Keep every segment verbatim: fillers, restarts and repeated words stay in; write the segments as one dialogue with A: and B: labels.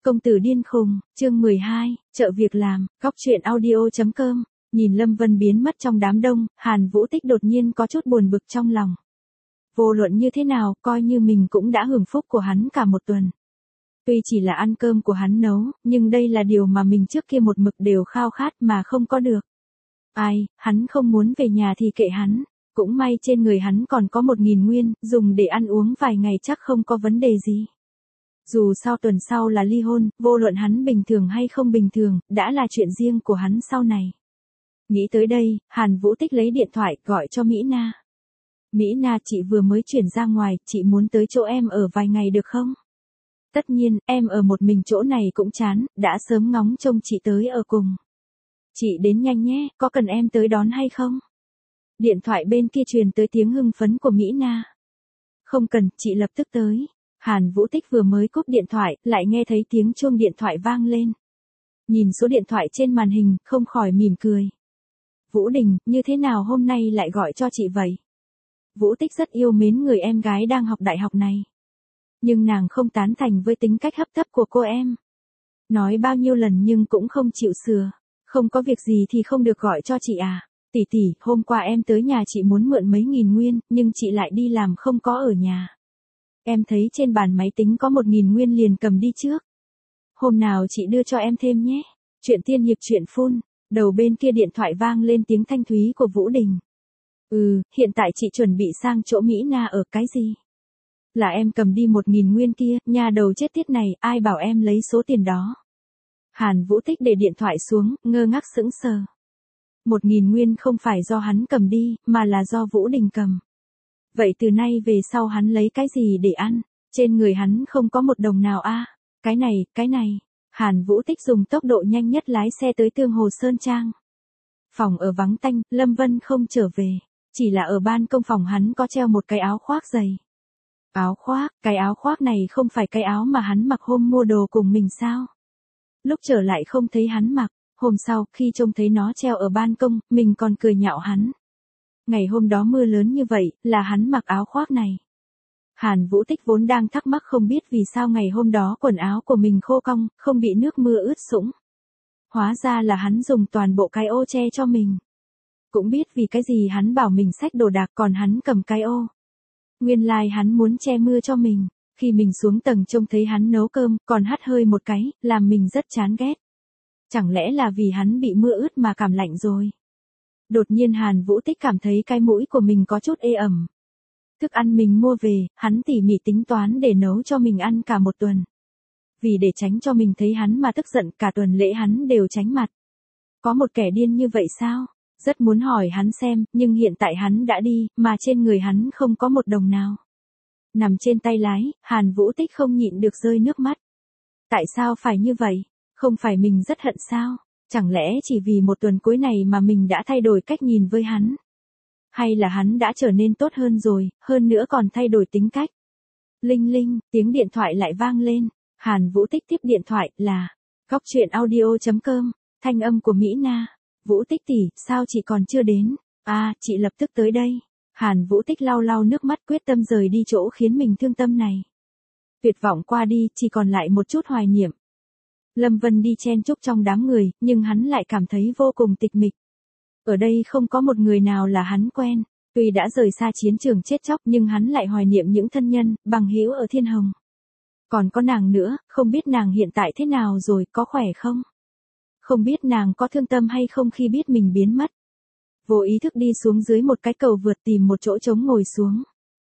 A: Công tử điên khùng, chương mười hai, chợ việc làm, góc truyện audio.com, nhìn Lâm Vân biến mất trong đám đông, Hàn Vũ Tích đột nhiên có chút buồn bực trong lòng. Vô luận như thế nào, coi như mình cũng đã hưởng phúc của hắn cả một tuần. Tuy chỉ là ăn cơm của hắn nấu, nhưng đây là điều mà mình trước kia một mực đều khao khát mà không có được. Ai, hắn không muốn về nhà thì kệ hắn, cũng may trên người hắn còn có một nghìn nguyên, dùng để ăn uống vài ngày chắc không có vấn đề gì. Dù sao tuần sau là ly hôn, vô luận hắn bình thường hay không bình thường, đã là chuyện riêng của hắn sau này. Nghĩ tới đây, Hàn Vũ Tích lấy điện thoại gọi cho Mỹ Na. Mỹ Na, chị vừa mới chuyển ra ngoài, chị muốn tới chỗ em ở vài ngày được không? Tất nhiên, em ở một mình chỗ này cũng chán, đã sớm ngóng trông chị tới ở cùng. Chị đến nhanh nhé, có cần em tới đón hay không? Điện thoại bên kia truyền tới tiếng hưng phấn của Mỹ Na. Không cần, chị lập tức tới. Hàn Vũ Tích vừa mới cúp điện thoại, lại nghe thấy tiếng chuông điện thoại vang lên. Nhìn số điện thoại trên màn hình, không khỏi mỉm cười. Vũ Đình, như thế nào hôm nay lại gọi cho chị vậy? Vũ Tích rất yêu mến người em gái đang học đại học này. Nhưng nàng không tán thành với tính cách hấp tấp của cô em. Nói bao nhiêu lần nhưng cũng không chịu sửa. Không có việc gì thì không được gọi cho chị à? Tỷ tỷ, hôm qua em tới nhà chị muốn mượn mấy nghìn nguyên, nhưng chị lại đi làm không có ở nhà. Em thấy trên bàn máy tính có một nghìn nguyên liền cầm đi trước. Hôm nào chị đưa cho em thêm nhé. Chuyện tiên hiệp chuyện phun. Đầu bên kia điện thoại vang lên tiếng thanh thúy của Vũ Đình. Ừ, hiện tại chị chuẩn bị sang chỗ Mỹ Na ở cái gì? Là em cầm đi một nghìn nguyên kia, nhà đầu chết tiết này, ai bảo em lấy số tiền đó? Hàn Vũ Tích để điện thoại xuống, ngơ ngác sững sờ. Một nghìn nguyên không phải do hắn cầm đi, mà là do Vũ Đình cầm. Vậy từ nay về sau hắn lấy cái gì để ăn? Trên người hắn không có một đồng nào a. À? Cái này, cái này. Hàn Vũ Tích dùng tốc độ nhanh nhất lái xe tới Tương Hồ Sơn Trang. Phòng ở vắng tanh, Lâm Vân không trở về. Chỉ là ở ban công phòng hắn có treo một cái áo khoác dày. Áo khoác, cái áo khoác này không phải cái áo mà hắn mặc hôm mua đồ cùng mình sao? Lúc trở lại không thấy hắn mặc, hôm sau khi trông thấy nó treo ở ban công, mình còn cười nhạo hắn. Ngày hôm đó mưa lớn như vậy, là hắn mặc áo khoác này. Hàn Vũ Tích vốn đang thắc mắc không biết vì sao ngày hôm đó quần áo của mình khô cong, không bị nước mưa ướt sũng. Hóa ra là hắn dùng toàn bộ cái ô che cho mình. Cũng biết vì cái gì hắn bảo mình xách đồ đạc còn hắn cầm cái ô. Nguyên lai like hắn muốn che mưa cho mình. Khi mình xuống tầng trông thấy hắn nấu cơm, còn hắt hơi một cái, làm mình rất chán ghét. Chẳng lẽ là vì hắn bị mưa ướt mà cảm lạnh rồi? Đột nhiên Hàn Vũ Tích cảm thấy cái mũi của mình có chút ê ẩm. Thức ăn mình mua về, hắn tỉ mỉ tính toán để nấu cho mình ăn cả một tuần. Vì để tránh cho mình thấy hắn mà tức giận, cả tuần lễ hắn đều tránh mặt. Có một kẻ điên như vậy sao? Rất muốn hỏi hắn xem, nhưng hiện tại hắn đã đi, mà trên người hắn không có một đồng nào. Nằm trên tay lái, Hàn Vũ Tích không nhịn được rơi nước mắt. Tại sao phải như vậy? Không phải mình rất hận sao? Chẳng lẽ chỉ vì một tuần cuối này mà mình đã thay đổi cách nhìn với hắn? Hay là hắn đã trở nên tốt hơn rồi, hơn nữa còn thay đổi tính cách? Linh linh, tiếng điện thoại lại vang lên. Hàn Vũ Tích tiếp điện thoại là góc truyện audio.com, thanh âm của Mỹ Na. Vũ Tích tỷ, sao chị còn chưa đến? À, chị lập tức tới đây. Hàn Vũ Tích lau lau nước mắt quyết tâm rời đi chỗ khiến mình thương tâm này. Tuyệt vọng qua đi, chỉ còn lại một chút hoài niệm. Lâm Vân đi chen chúc trong đám người, nhưng hắn lại cảm thấy vô cùng tịch mịch. Ở đây không có một người nào là hắn quen, tuy đã rời xa chiến trường chết chóc nhưng hắn lại hoài niệm những thân nhân, bằng hữu ở Thiên Hồng. Còn có nàng nữa, không biết nàng hiện tại thế nào rồi, có khỏe không? Không biết nàng có thương tâm hay không khi biết mình biến mất. Vô ý thức đi xuống dưới một cái cầu vượt tìm một chỗ trống ngồi xuống.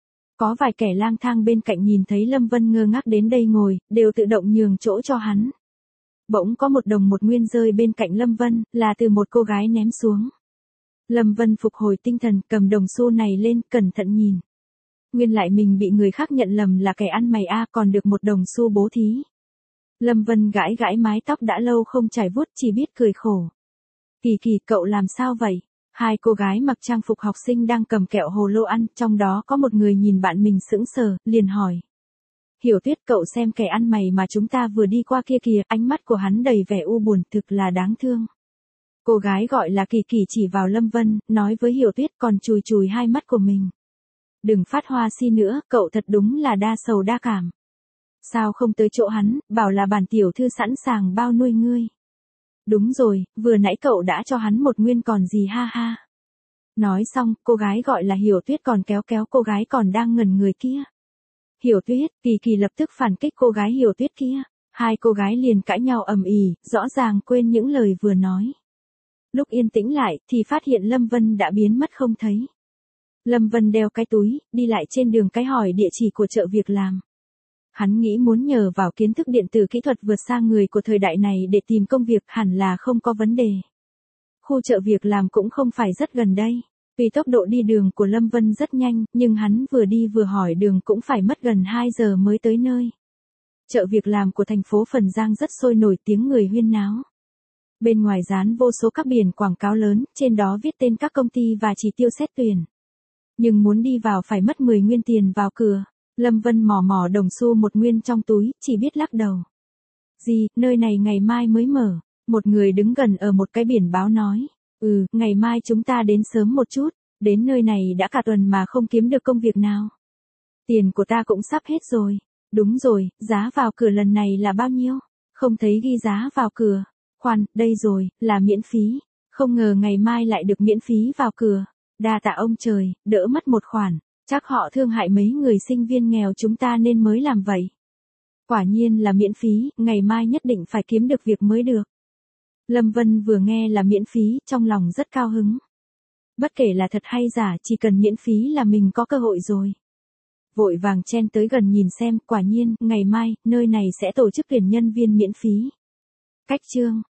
A: Có vài kẻ lang thang bên cạnh nhìn thấy Lâm Vân ngơ ngác đến đây ngồi, đều tự động nhường chỗ cho hắn. Bỗng có một đồng một nguyên rơi bên cạnh Lâm Vân, là từ một cô gái ném xuống. Lâm Vân phục hồi tinh thần, cầm đồng xu này lên, cẩn thận nhìn. Nguyên lại mình bị người khác nhận lầm là kẻ ăn mày a, còn được một đồng xu bố thí. Lâm Vân gãi gãi mái tóc đã lâu không chải vuốt, chỉ biết cười khổ. Kỳ Kỳ, cậu làm sao vậy? Hai cô gái mặc trang phục học sinh đang cầm kẹo hồ lô ăn, trong đó có một người nhìn bạn mình sững sờ, liền hỏi. Hiểu Tuyết, cậu xem kẻ ăn mày mà chúng ta vừa đi qua kia kìa, ánh mắt của hắn đầy vẻ u buồn, thực là đáng thương. Cô gái gọi là Kỳ Kỳ chỉ vào Lâm Vân, nói với Hiểu Tuyết còn chùi chùi hai mắt của mình. Đừng phát hoa si nữa, cậu thật đúng là đa sầu đa cảm. Sao không tới chỗ hắn, bảo là bản tiểu thư sẵn sàng bao nuôi ngươi. Đúng rồi, vừa nãy cậu đã cho hắn một nguyên còn gì ha ha. Nói xong, cô gái gọi là Hiểu Tuyết còn kéo kéo cô gái còn đang ngẩn người kia. Hiểu Tuyết, Kỳ Kỳ lập tức phản kích cô gái Hiểu Tuyết kia. Hai cô gái liền cãi nhau ầm ĩ, rõ ràng quên những lời vừa nói. Lúc yên tĩnh lại, thì phát hiện Lâm Vân đã biến mất không thấy. Lâm Vân đeo cái túi, đi lại trên đường cái hỏi địa chỉ của chợ việc làm. Hắn nghĩ muốn nhờ vào kiến thức điện tử kỹ thuật vượt xa người của thời đại này để tìm công việc hẳn là không có vấn đề. Khu chợ việc làm cũng không phải rất gần đây. Vì tốc độ đi đường của Lâm Vân rất nhanh, nhưng hắn vừa đi vừa hỏi đường cũng phải mất gần hai giờ mới tới nơi. Chợ việc làm của thành phố Phần Giang rất sôi nổi, tiếng người huyên náo. Bên ngoài dán vô số các biển quảng cáo lớn, trên đó viết tên các công ty và chỉ tiêu xét tuyển. Nhưng muốn đi vào phải mất mười nguyên tiền vào cửa. Lâm Vân mò mò đồng xu một nguyên trong túi, chỉ biết lắc đầu. Gì, nơi này ngày mai mới mở. Một người đứng gần ở một cái biển báo nói. Ừ, ngày mai chúng ta đến sớm một chút. Đến nơi này đã cả tuần mà không kiếm được công việc nào. Tiền của ta cũng sắp hết rồi. Đúng rồi, giá vào cửa lần này là bao nhiêu? Không thấy ghi giá vào cửa. Khoan, đây rồi, là miễn phí. Không ngờ ngày mai lại được miễn phí vào cửa. Đa tạ ông trời, đỡ mất một khoản. Chắc họ thương hại mấy người sinh viên nghèo chúng ta nên mới làm vậy. Quả nhiên là miễn phí, ngày mai nhất định phải kiếm được việc mới được. Lâm Vân vừa nghe là miễn phí, trong lòng rất cao hứng. Bất kể là thật hay giả, chỉ cần miễn phí là mình có cơ hội rồi. Vội vàng chen tới gần nhìn xem, quả nhiên, ngày mai, nơi này sẽ tổ chức tuyển nhân viên miễn phí. Cách chương